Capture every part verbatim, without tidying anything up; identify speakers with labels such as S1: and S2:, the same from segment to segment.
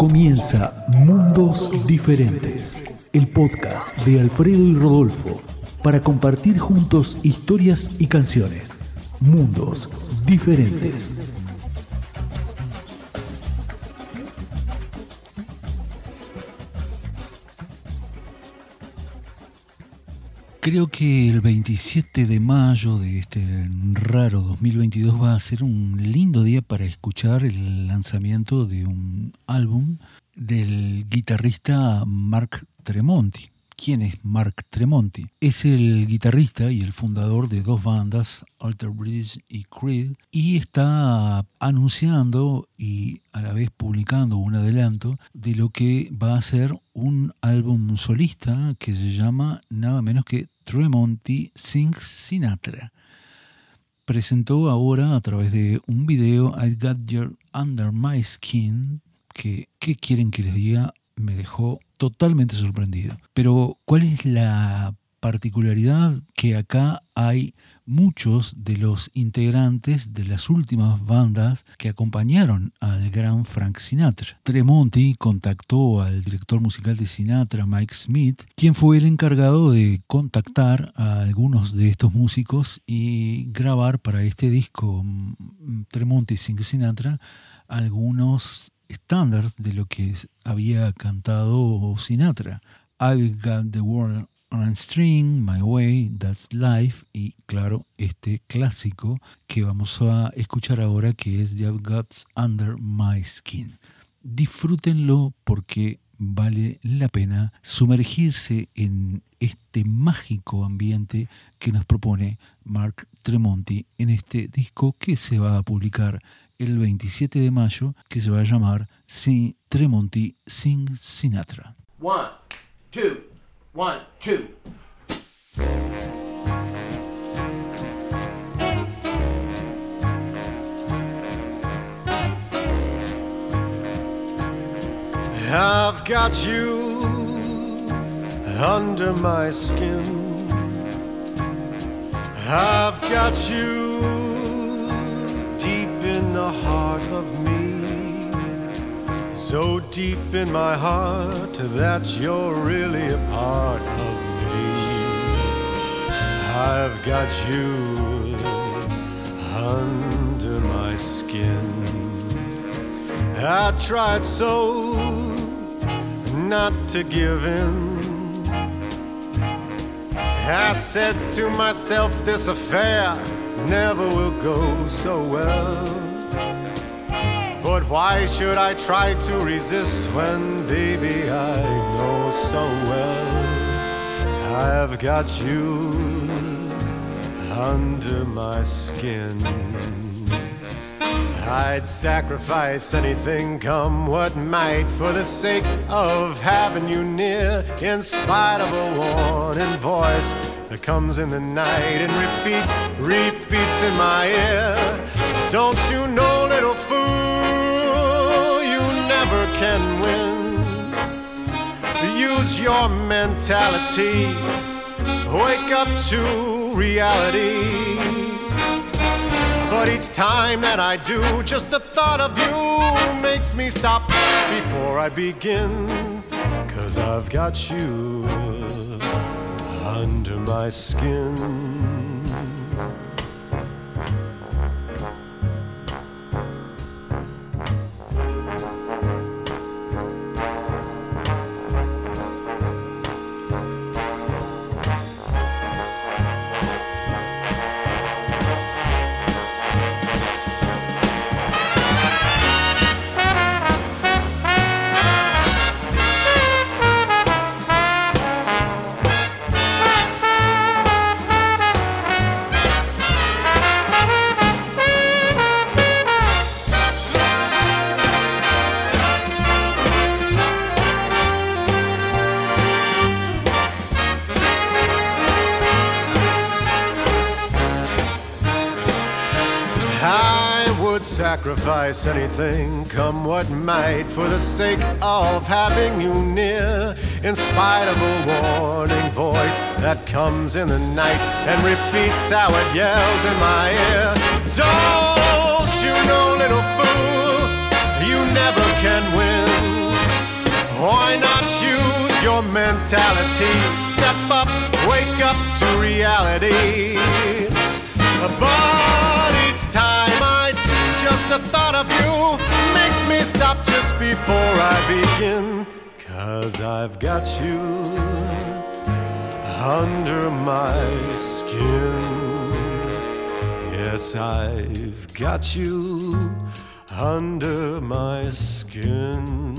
S1: Comienza Mundos Diferentes, el podcast de Alfredo y Rodolfo, para compartir juntos historias y canciones. Mundos Diferentes. Creo que el veintisiete de mayo de este raro dos mil veintidós va a ser un lindo día para escuchar el lanzamiento de un álbum del guitarrista Mark Tremonti. ¿Quién es Mark Tremonti? Es el guitarrista y el fundador de dos bandas, Alter Bridge y Creed, y está anunciando y a la vez publicando un adelanto de lo que va a ser un álbum solista que se llama nada menos que Tremonti Sings Sinatra. Presentó ahora a través de un video I Got You Under My Skin, que, ¿qué quieren que les diga? Me dejó totalmente sorprendido. Pero, ¿cuál es la particularidad? Que acá hay muchos de los integrantes de las últimas bandas que acompañaron al gran Frank Sinatra. Tremonti contactó al director musical de Sinatra, Mike Smith, quien fue el encargado de contactar a algunos de estos músicos y grabar para este disco Tremonti Sings Sinatra algunos estándares de lo que había cantado Sinatra. I've Got the World on a String, My Way, That's Life, y claro, este clásico que vamos a escuchar ahora, que es I've Got Under My Skin. Disfrútenlo porque vale la pena sumergirse en este mágico ambiente que nos propone Mark Tremonti en este disco que se va a publicar el veintisiete de mayo, que se va a llamar sí, Tremonti Sings Sinatra.
S2: One, two, one, two.
S3: I've got you under my skin. I've got you deep in the heart of me, so deep in my heart that you're really a part of me. I've got you under my skin. I tried so not to give in. I said to myself, this affair never will go so well. But why should I try to resist when, baby, I know so well I've got you under my skin. I'd sacrifice anything, come what might, for the sake of having you near, in spite of a warning voice that comes in the night and repeats, repeats in my ear. Don't you know, little fool, you never can win. Use your mentality, wake up to reality. But each time that I do, just the thought of you makes me stop before I begin. 'Cause I've got you under my skin. Sacrifice anything, come what might, for the sake of having you near, in spite of a warning voice that comes in the night and repeats how it yells in my ear. Don't you know, little fool, you never can win. Why not use your mentality? Step up, wake up to reality. But each time I do, just the thought of you makes me stop just before I begin. 'Cause I've got you under my skin. Yes, I've got you under my skin.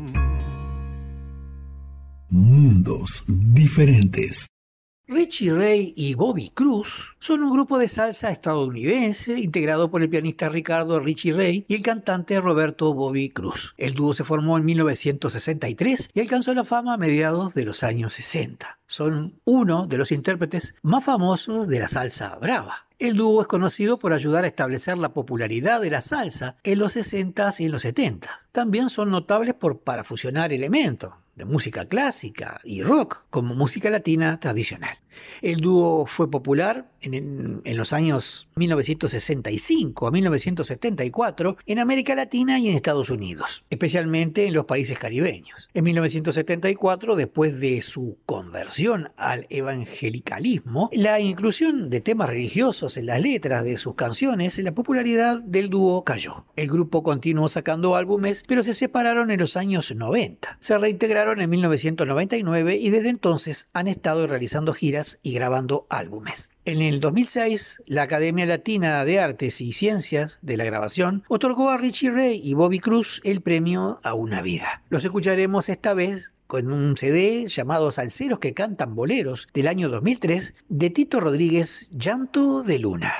S1: Mundos diferentes.
S4: Richie Ray y Bobby Cruz son un grupo de salsa estadounidense integrado por el pianista Ricardo Richie Ray y el cantante Roberto Bobby Cruz. El dúo se formó en mil novecientos sesenta y tres y alcanzó la fama a mediados de los años sesenta. Son uno de los intérpretes más famosos de la salsa brava. El dúo es conocido por ayudar a establecer la popularidad de la salsa en los sesentas y en los setentas. También son notables por para fusionar elementos de música clásica y rock como música latina tradicional. El dúo fue popular en, en, en los años mil novecientos sesenta y cinco a mil novecientos setenta y cuatro en América Latina y en Estados Unidos, especialmente en los países caribeños. En mil novecientos setenta y cuatro, después de su conversión al evangelicalismo, la inclusión de temas religiosos en las letras de sus canciones, la popularidad del dúo cayó. El grupo continuó sacando álbumes, pero se separaron en los años noventa. Se reintegraron en mil novecientos noventa y nueve y desde entonces han estado realizando giras y grabando álbumes. En el dos mil seis, la Academia Latina de Artes y Ciencias de la Grabación otorgó a Richie Ray y Bobby Cruz el premio a una vida. Los escucharemos esta vez con un C D llamado Salseros que cantan boleros del año dos mil tres de Tito Rodríguez, Llanto de Luna.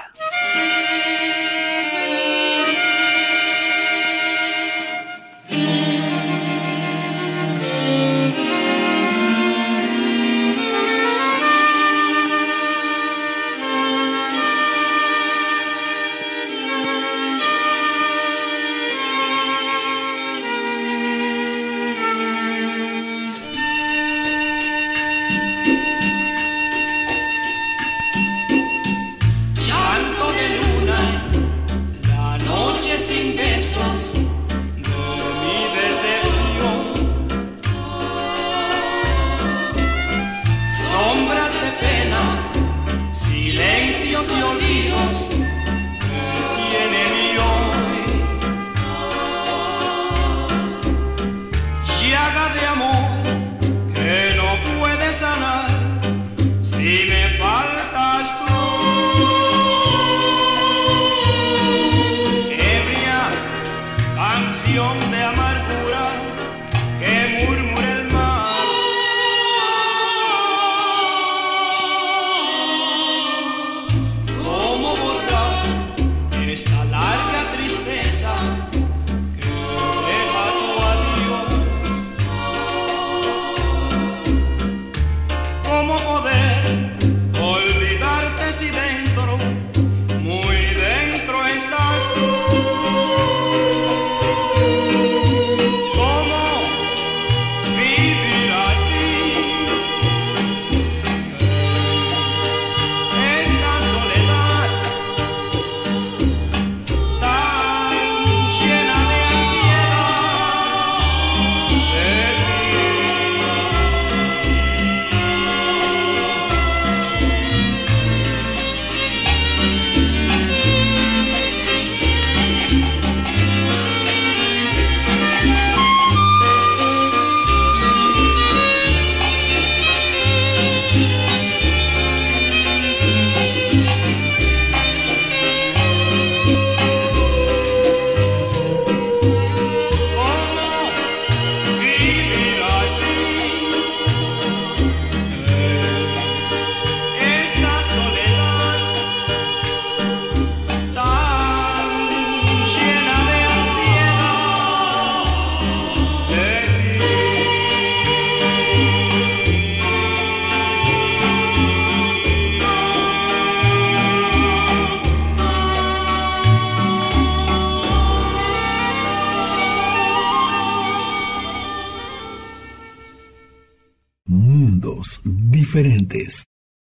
S1: Mundos diferentes.